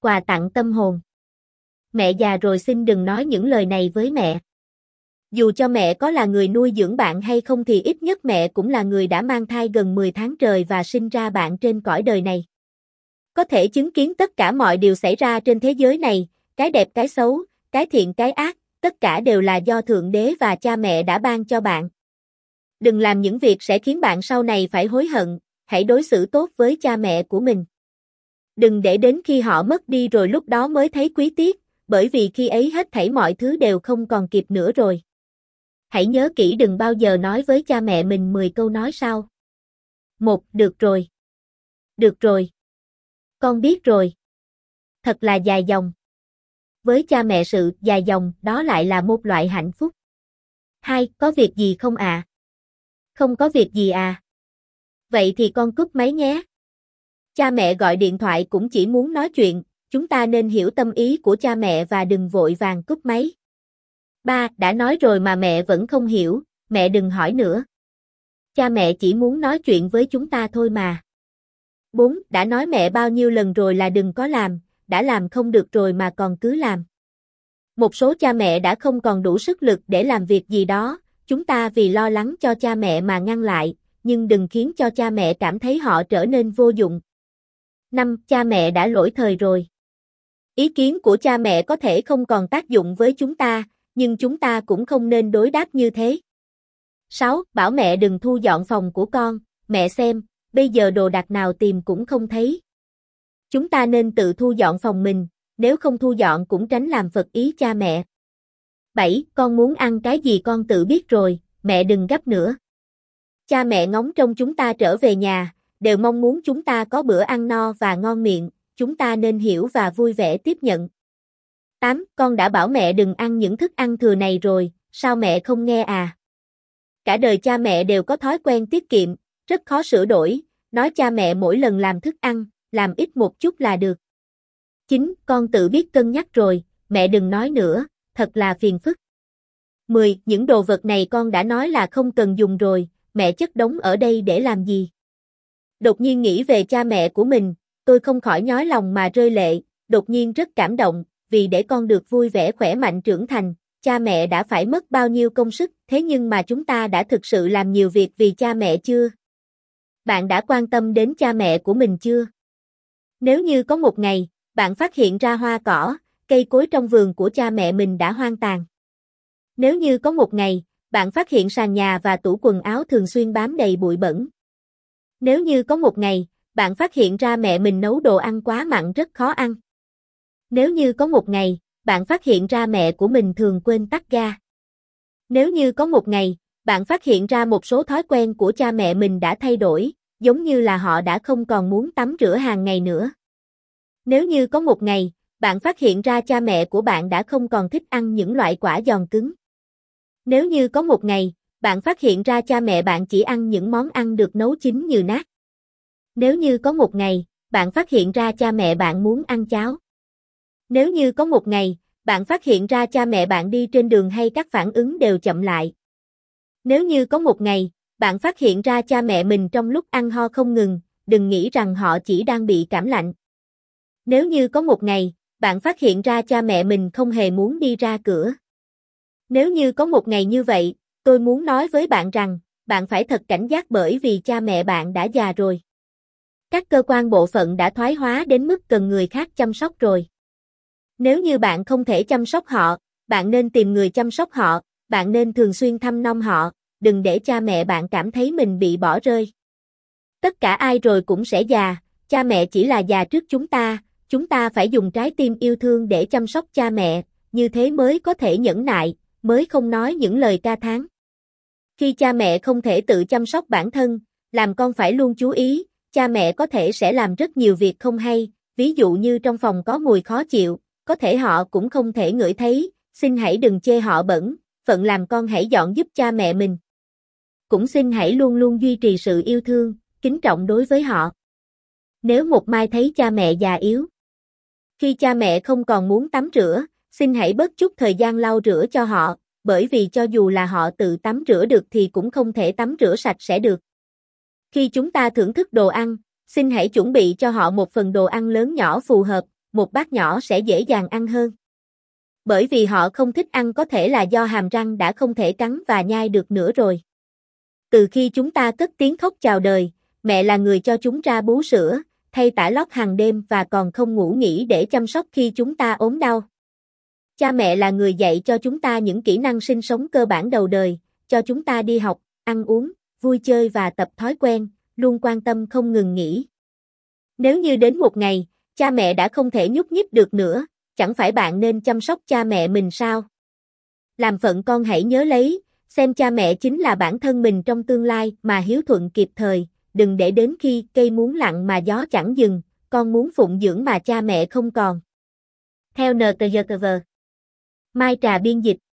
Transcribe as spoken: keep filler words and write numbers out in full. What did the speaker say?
Quà tặng tâm hồn. Mẹ già rồi xin đừng nói những lời này với mẹ. Dù cho mẹ có là người nuôi dưỡng bạn hay không thì ít nhất mẹ cũng là người đã mang thai gần mười tháng trời và sinh ra bạn trên cõi đời này. Có thể chứng kiến tất cả mọi điều xảy ra trên thế giới này, cái đẹp cái xấu, cái thiện cái ác, tất cả đều là do Thượng Đế và cha mẹ đã ban cho bạn. Đừng làm những việc sẽ khiến bạn sau này phải hối hận, hãy đối xử tốt với cha mẹ của mình. Đừng để đến khi họ mất đi rồi lúc đó mới thấy quý tiếc, bởi vì khi ấy hết thảy mọi thứ đều không còn kịp nữa rồi. Hãy nhớ kỹ đừng bao giờ nói với cha mẹ mình mười câu nói sau. Một, được rồi. Được rồi. Con biết rồi. Thật là dài dòng. Với cha mẹ sự dài dòng đó lại là một loại hạnh phúc. Hai, có việc gì không à? Không có việc gì à? Vậy thì con cúp máy nhé. Cha mẹ gọi điện thoại cũng chỉ muốn nói chuyện, chúng ta nên hiểu tâm ý của cha mẹ và đừng vội vàng cúp máy. Ba, đã nói rồi mà mẹ vẫn không hiểu, mẹ đừng hỏi nữa. Cha mẹ chỉ muốn nói chuyện với chúng ta thôi mà. Bốn, đã nói mẹ bao nhiêu lần rồi là đừng có làm, đã làm không được rồi mà còn cứ làm. Một số cha mẹ đã không còn đủ sức lực để làm việc gì đó, chúng ta vì lo lắng cho cha mẹ mà ngăn lại, nhưng đừng khiến cho cha mẹ cảm thấy họ trở nên vô dụng. Năm, cha mẹ đã lỗi thời rồi. Ý kiến của cha mẹ có thể không còn tác dụng với chúng ta, nhưng chúng ta cũng không nên đối đáp như thế. Sáu, bảo mẹ đừng thu dọn phòng của con, mẹ xem, bây giờ đồ đạc nào tìm cũng không thấy. Chúng ta nên tự thu dọn phòng mình, nếu không thu dọn cũng tránh làm phật ý cha mẹ. Bảy, con muốn ăn cái gì con tự biết rồi, mẹ đừng gấp nữa. Cha mẹ ngóng trông chúng ta trở về nhà, đều mong muốn chúng ta có bữa ăn no và ngon miệng, chúng ta nên hiểu và vui vẻ tiếp nhận. Tám, con đã bảo mẹ đừng ăn những thức ăn thừa này rồi, sao mẹ không nghe à? Cả đời cha mẹ đều có thói quen tiết kiệm, rất khó sửa đổi, nói cha mẹ mỗi lần làm thức ăn, làm ít một chút là được. Chín, con tự biết cân nhắc rồi, mẹ đừng nói nữa, thật là phiền phức. Mười, những đồ vật này con đã nói là không cần dùng rồi, mẹ chất đống ở đây để làm gì? Đột nhiên nghĩ về cha mẹ của mình, tôi không khỏi nhói lòng mà rơi lệ, đột nhiên rất cảm động, vì để con được vui vẻ khỏe mạnh trưởng thành, cha mẹ đã phải mất bao nhiêu công sức, thế nhưng mà chúng ta đã thực sự làm nhiều việc vì cha mẹ chưa? Bạn đã quan tâm đến cha mẹ của mình chưa? Nếu như có một ngày, bạn phát hiện ra hoa cỏ, cây cối trong vườn của cha mẹ mình đã hoang tàn. Nếu như có một ngày, bạn phát hiện sàn nhà và tủ quần áo thường xuyên bám đầy bụi bẩn. Nếu như có một ngày, bạn phát hiện ra mẹ mình nấu đồ ăn quá mặn rất khó ăn. Nếu như có một ngày, bạn phát hiện ra mẹ của mình thường quên tắt ga. Nếu như có một ngày, bạn phát hiện ra một số thói quen của cha mẹ mình đã thay đổi, giống như là họ đã không còn muốn tắm rửa hàng ngày nữa. Nếu như có một ngày, bạn phát hiện ra cha mẹ của bạn đã không còn thích ăn những loại quả giòn cứng. Nếu như có một ngày, bạn phát hiện ra cha mẹ bạn chỉ ăn những món ăn được nấu chín như nát. Nếu như có một ngày, bạn phát hiện ra cha mẹ bạn muốn ăn cháo. Nếu như có một ngày, bạn phát hiện ra cha mẹ bạn đi trên đường hay các phản ứng đều chậm lại. Nếu như có một ngày, bạn phát hiện ra cha mẹ mình trong lúc ăn ho không ngừng, đừng nghĩ rằng họ chỉ đang bị cảm lạnh. Nếu như có một ngày, bạn phát hiện ra cha mẹ mình không hề muốn đi ra cửa. Nếu như có một ngày như vậy, tôi muốn nói với bạn rằng, bạn phải thật cảnh giác bởi vì cha mẹ bạn đã già rồi. Các cơ quan bộ phận đã thoái hóa đến mức cần người khác chăm sóc rồi. Nếu như bạn không thể chăm sóc họ, bạn nên tìm người chăm sóc họ, bạn nên thường xuyên thăm nom họ, đừng để cha mẹ bạn cảm thấy mình bị bỏ rơi. Tất cả ai rồi cũng sẽ già, cha mẹ chỉ là già trước chúng ta, chúng ta phải dùng trái tim yêu thương để chăm sóc cha mẹ, như thế mới có thể nhẫn nại, mới không nói những lời ca thán. Khi cha mẹ không thể tự chăm sóc bản thân, làm con phải luôn chú ý, cha mẹ có thể sẽ làm rất nhiều việc không hay, ví dụ như trong phòng có mùi khó chịu, có thể họ cũng không thể ngửi thấy, xin hãy đừng chê họ bẩn, phận làm con hãy dọn giúp cha mẹ mình. Cũng xin hãy luôn luôn duy trì sự yêu thương, kính trọng đối với họ. Nếu một mai thấy cha mẹ già yếu, khi cha mẹ không còn muốn tắm rửa, xin hãy bớt chút thời gian lau rửa cho họ, bởi vì cho dù là họ tự tắm rửa được thì cũng không thể tắm rửa sạch sẽ được. Khi chúng ta thưởng thức đồ ăn, xin hãy chuẩn bị cho họ một phần đồ ăn lớn nhỏ phù hợp, một bát nhỏ sẽ dễ dàng ăn hơn. Bởi vì họ không thích ăn có thể là do hàm răng đã không thể cắn và nhai được nữa rồi. Từ khi chúng ta cất tiếng khóc chào đời, mẹ là người cho chúng ra bú sữa, thay tã lót hàng đêm và còn không ngủ nghỉ để chăm sóc khi chúng ta ốm đau. Cha mẹ là người dạy cho chúng ta những kỹ năng sinh sống cơ bản đầu đời, cho chúng ta đi học, ăn uống, vui chơi và tập thói quen, luôn quan tâm không ngừng nghỉ. Nếu như đến một ngày, cha mẹ đã không thể nhúc nhích được nữa, chẳng phải bạn nên chăm sóc cha mẹ mình sao? Làm phận con hãy nhớ lấy, xem cha mẹ chính là bản thân mình trong tương lai mà hiếu thuận kịp thời, đừng để đến khi cây muốn lặng mà gió chẳng dừng, con muốn phụng dưỡng mà cha mẹ không còn. Theo en tê giê tê vê. Mai Trà biên dịch